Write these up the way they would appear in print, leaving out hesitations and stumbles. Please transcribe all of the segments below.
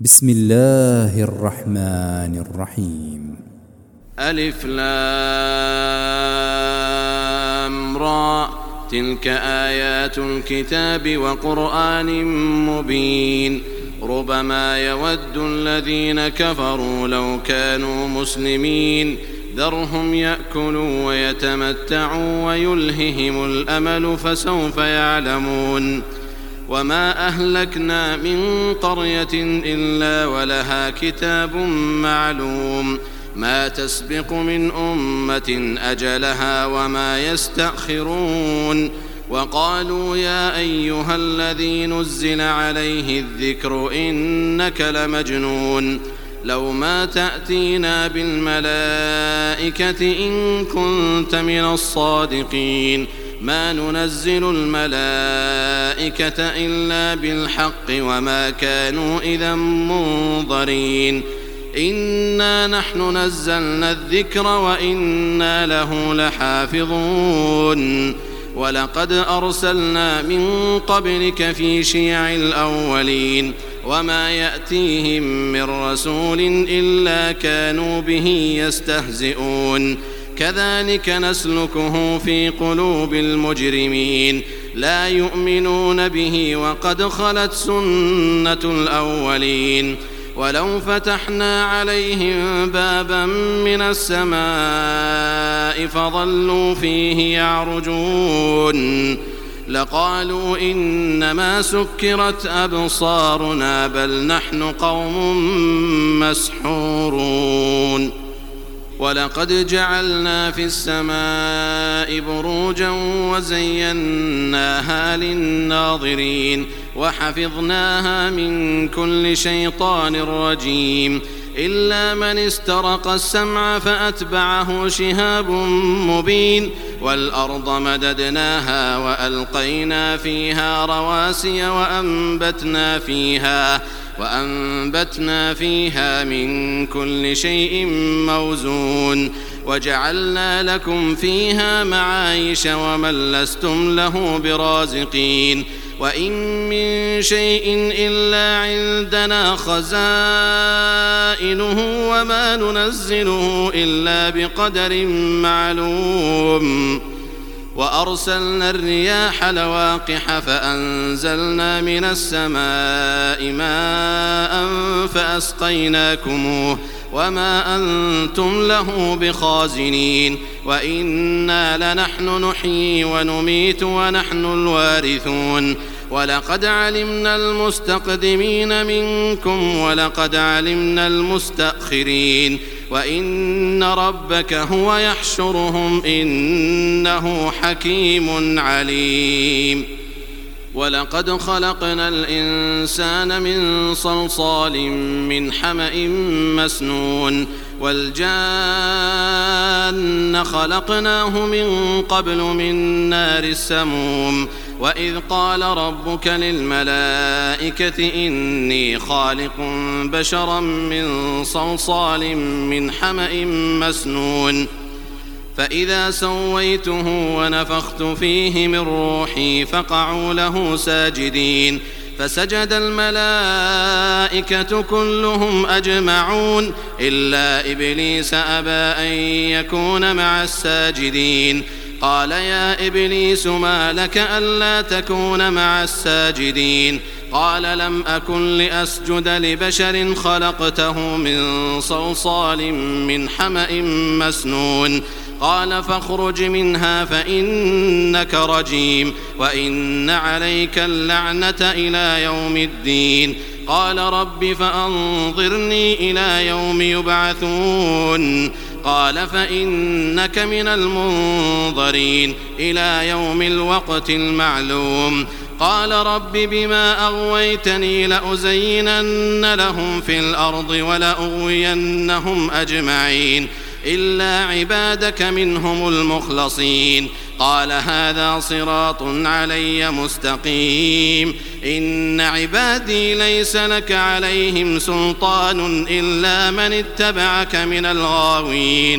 بسم الله الرحمن الرحيم. ألف لام را تلك آيات الكتاب وقرآن مبين ربما يود الذين كفروا لو كانوا مسلمين ذرهم يأكلوا ويتمتعوا ويلههم الأمل فسوف يعلمون وما أهلكنا من قرية إلا ولها كتاب معلوم ما تسبق من أمة أجلها وما يستأخرون وقالوا يا أيها الذي نزل عليه الذكر إنك لمجنون لو ما تأتينا بالملائكة إن كنت من الصادقين ما ننزل الملائكة إلا بالحق وما كانوا إذا منظرين إنا نحن نزلنا الذكر وإنا له لحافظون ولقد أرسلنا من قبلك في شيع الأولين وما يأتيهم من رسول إلا كانوا به يستهزئون كذلك نسلكه في قلوب المجرمين لا يؤمنون به وقد خلت سنة الأولين ولو فتحنا عليهم بابا من السماء فظلوا فيه يعرجون لقالوا إنما سكرت أبصارنا بل نحن قوم مسحورون ولقد جعلنا في السماء بروجا وزيناها للناظرين وحفظناها من كل شيطان رجيم إلا من استرق السمع فأتبعه شهاب مبين والأرض مددناها وألقينا فيها رواسي وأنبتنا فيها من كل شيء موزون وجعلنا لكم فيها معايش ومن لستم له برازقين وإن من شيء إلا عندنا خزائنه وما ننزله إلا بقدر معلوم وأرسلنا الرياح لواقح فأنزلنا من السماء ماء فأسقيناكموه وما أنتم له بخازنين وإنا لنحن نحيي ونميت ونحن الوارثون ولقد علمنا المستقدمين منكم ولقد علمنا المستأخرين وإن ربك هو يحشرهم إنه حكيم عليم ولقد خلقنا الإنسان من صلصال من حمأ مسنون والجان خلقناه من قبل من نار السموم وإذ قال ربك للملائكة إني خالق بشرا من صلصال من حمأ مسنون فإذا سويته ونفخت فيه من روحي فقعوا له ساجدين فسجد الملائكة كلهم أجمعون إلا إبليس أبى أن يكون مع الساجدين قال يا إبليس ما لك ألا تكون مع الساجدين قال لم أكن لأسجد لبشر خلقته من صلصال من حمأ مسنون قال فاخرج منها فإنك رجيم وإن عليك اللعنة إلى يوم الدين قال رب فأنظرني إلى يوم يبعثون قال فإنك من المنظرين إلى يوم الوقت المعلوم قال رب بما أغويتني لأزينن لهم في الأرض ولأغوينهم أجمعين إلا عبادك منهم المخلصين قال هذا صراط علي مستقيم إن عبادي ليس لك عليهم سلطان إلا من اتبعك من الغاوين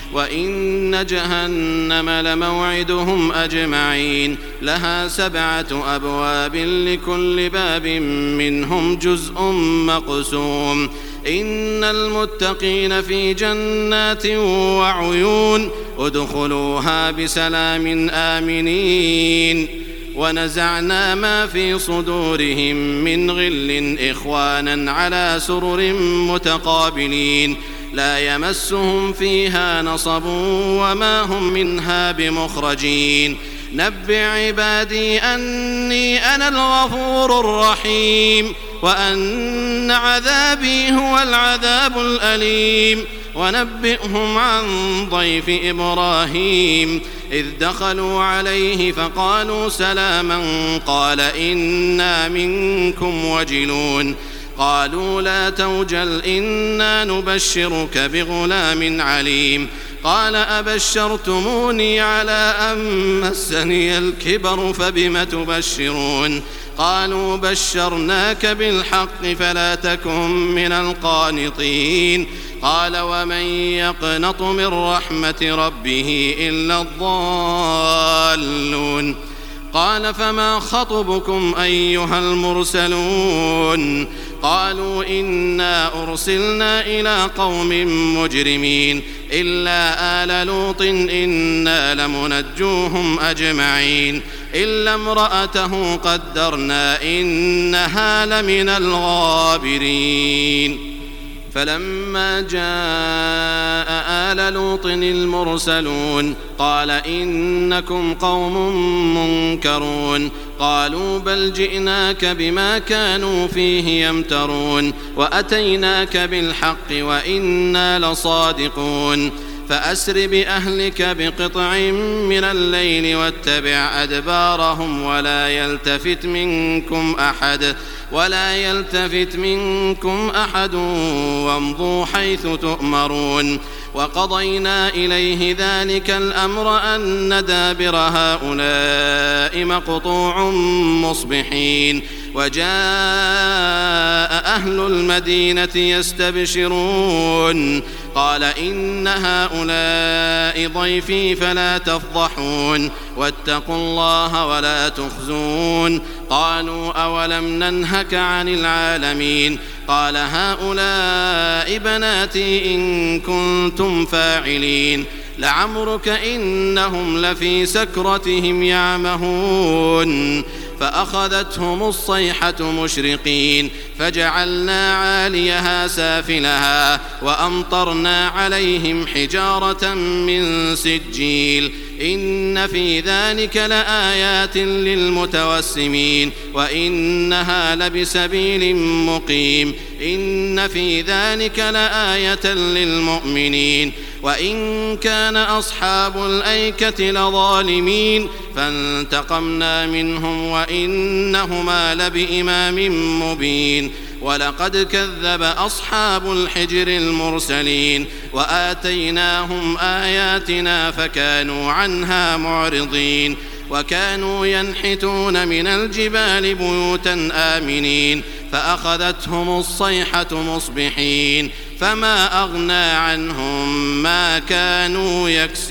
وإن جهنم لموعدهم أجمعين لها 7 أبواب لكل باب منهم جزء مقسوم إن المتقين في جنات وعيون ادخلوها بسلام آمنين ونزعنا ما في صدورهم من غل إخوانا على سرر متقابلين لا يمسهم فيها نصب وما هم منها بمخرجين نبئ عبادي أني أنا الغفور الرحيم وأن عذابي هو العذاب الأليم ونبئهم عن ضيف إبراهيم إذ دخلوا عليه فقالوا سلاما قال إنا منكم وجلون قالوا لا توجل إنا نبشرك بغلام عليم قال أبشرتموني على أن مسني الكبر فبم تبشرون قالوا بشرناك بالحق فلا تكن من القانطين قال ومن يقنط من رحمة ربه إلا الضالون قال فما خطبكم أيها المرسلون قالوا إنا أرسلنا إلى قوم مجرمين إلا آل لوط إنا لمنجوهم أجمعين إلا امرأته قدرنا إنها لمن الغابرين فلما جاء آل لوط المرسلون قال إنكم قوم منكرون قالوا بل جئناك بما كانوا فيه يمترون وأتيناك بالحق وإنا لصادقون فأسر بأهلك بقطع من الليل واتبع أدبارهم ولا يلتفت منكم أحد وامضوا حيث تؤمرون وقضينا إليه ذلك الأمر أن دابر هؤلاء مقطوع مصبحين وجاء أهل المدينة يستبشرون قال إن هؤلاء ضيفي فلا تفضحون واتقوا الله ولا تخزون قالوا أولم ننهك عن العالمين قال هؤلاء بناتي إن كنتم فاعلين لعمرك إنهم لفي سكرتهم يعمهون فأخذتهم الصيحة مشرقين فجعلنا عاليها سافلها وأمطرنا عليهم حجارة من سجيل إن في ذلك لآيات للمتوسمين وإنها لبسبيل مقيم إن في ذلك لآية للمؤمنين وإن كان أصحاب الأيكة لظالمين فانتقمنا منهم وإنهما لبإمام مبين ولقد كذب أصحاب الحجر المرسلين وآتيناهم آياتنا فكانوا عنها معرضين وكانوا ينحتون من الجبال بيوتا آمنين فأخذتهم الصيحة مصبحين فما أغنى عنهم ما كانوا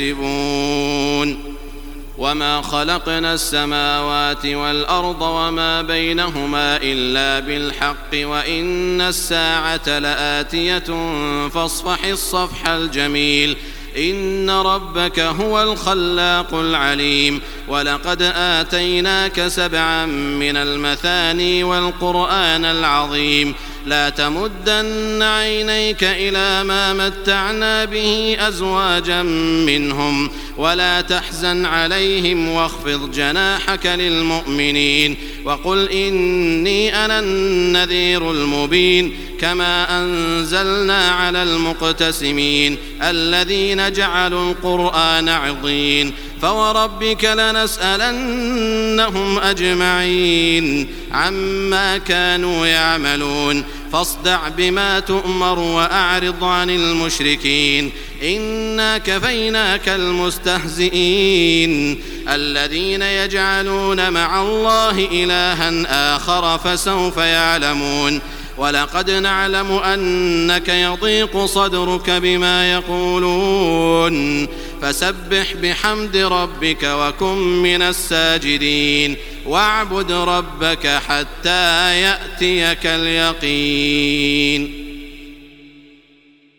يكسبون وما خلقنا السماوات والأرض وما بينهما إلا بالحق وإن الساعة لآتية فاصفح الصفح الجميل إن ربك هو الخلاق العليم ولقد آتيناك 7 من المثاني والقرآن العظيم لا تمدن عينيك إلى ما متعنا به أزواجا منهم ولا تحزن عليهم واخفض جناحك للمؤمنين وقل إني أنا النذير المبين كما أنزلنا على المقتسمين الذين جعلوا القرآن عضين فوربك لنسألنهم أجمعين عما كانوا يعملون فاصدع بما تؤمر وأعرض عن المشركين إنا كفيناك المستهزئين الذين يجعلون مع الله إلها آخر فسوف يعلمون ولقد نعلم أنك يضيق صدرك بما يقولون فسبح بحمد ربك وكن من الساجدين واعبد ربك حتى يأتيك اليقين.